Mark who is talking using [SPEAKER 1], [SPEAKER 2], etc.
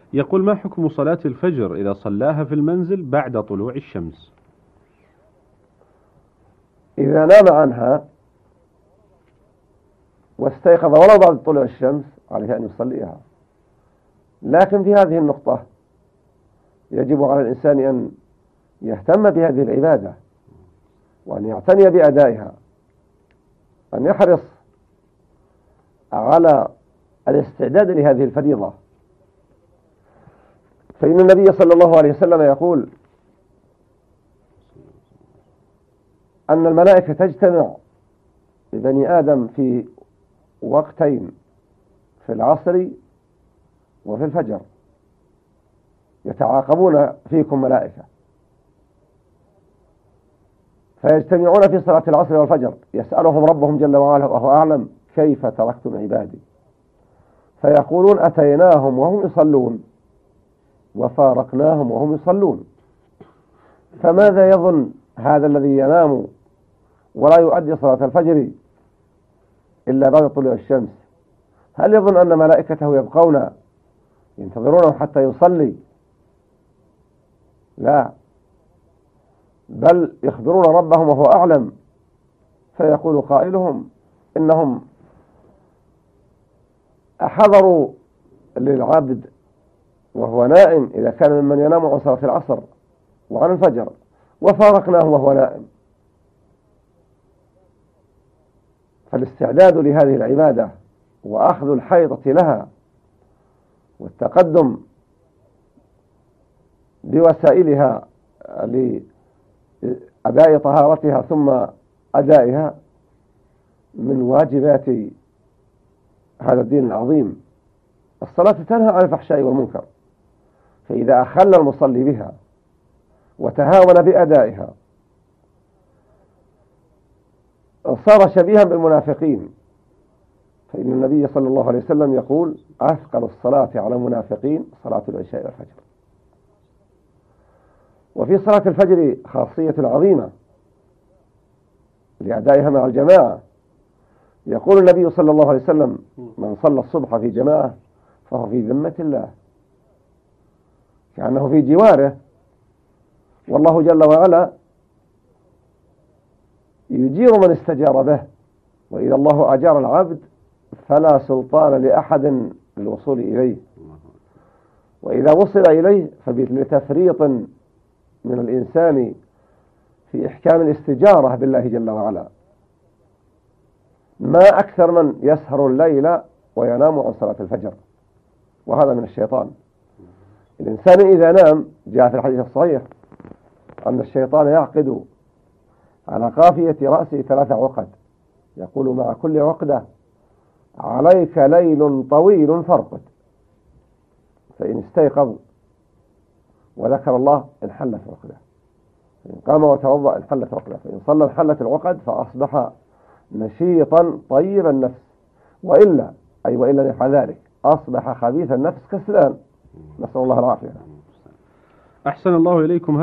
[SPEAKER 1] يقول: ما حكم صلاة الفجر إذا صلاها في المنزل بعد طلوع الشمس؟
[SPEAKER 2] إذا نام عنها واستيقظ ولو بعد طلوع الشمس عليه أن يصليها، لكن في هذه النقطة يجب على الإنسان أن يهتم بهذه العبادة وأن يعتني بأدائها، أن يحرص على الاستعداد لهذه الفريضة، فإن النبي صلى الله عليه وسلم يقول أن الملائكة تجتمع لبني آدم في وقتين، في العصر وفي الفجر، يتعاقبون فيكم ملائكة، فيجتمعون في صلاة العصر والفجر يسألهم ربهم جل وعلا وهو أعلم كيف تركتم عبادي، فيقولون أتيناهم وهم يصلون وفارقناهم وهم يصلون. فماذا يظن هذا الذي ينام ولا يؤدي صلاة الفجر إلا بعد طلوع الشمس؟ هل يظن أن ملائكته يبقون ينتظرونه حتى يصلي؟ لا، بل يخبرون ربهم وهو أعلم، فيقول قائلهم إنهم أحضروا للعبد وهو نائم إذا كان ممن ينام عن صلاة العصر وعن الفجر، وفارقناه وهو نائم. فالاستعداد لهذه العبادة وأخذ الحيطة لها والتقدم بوسائلها لأداء طهارتها ثم أدائها من واجبات هذا الدين العظيم. الصلاة تنهى عن الفحشاء والمنكر، فإذا أخل المصلي بها وتهاون بأدائها صار شبيها بالمنافقين، فإن النبي صلى الله عليه وسلم يقول: أثقل الصلاة على المنافقين صلاة العشاء والفجر. وفي صلاة الفجر خاصية عظيمة لأدائها مع الجماعة. يقول النبي صلى الله عليه وسلم: من صلى الصبح في جماعة فهو في ذمة الله، كأنه في جواره، والله جل وعلا يجير من استجار به، وإذا الله أجار العبد فلا سلطان لأحد للوصول إليه، وإذا وصل إليه فبتفريط من الإنسان في إحكام الاستجارة بالله جل وعلا. ما أكثر من يسهر الليل وينام عن صلاة الفجر، وهذا من الشيطان. الإنسان إذا نام جاء في الحديث الصحيح أن الشيطان يعقد على قافية رأسه 3 عقد، يقول مع كل عقدة: عليك ليل طويل فارقد. فإن استيقظ وذكر الله انحلت عقده، فإن قام وتوضأ انحلت عقده، فإن صلى انحلت العقد فأصبح نشيطا طيب النفس، وإلا وإن لم يفعل ذلك أصبح خبيث النفس كسلان، نسأل الله العافية.
[SPEAKER 1] أحسن الله إليكم.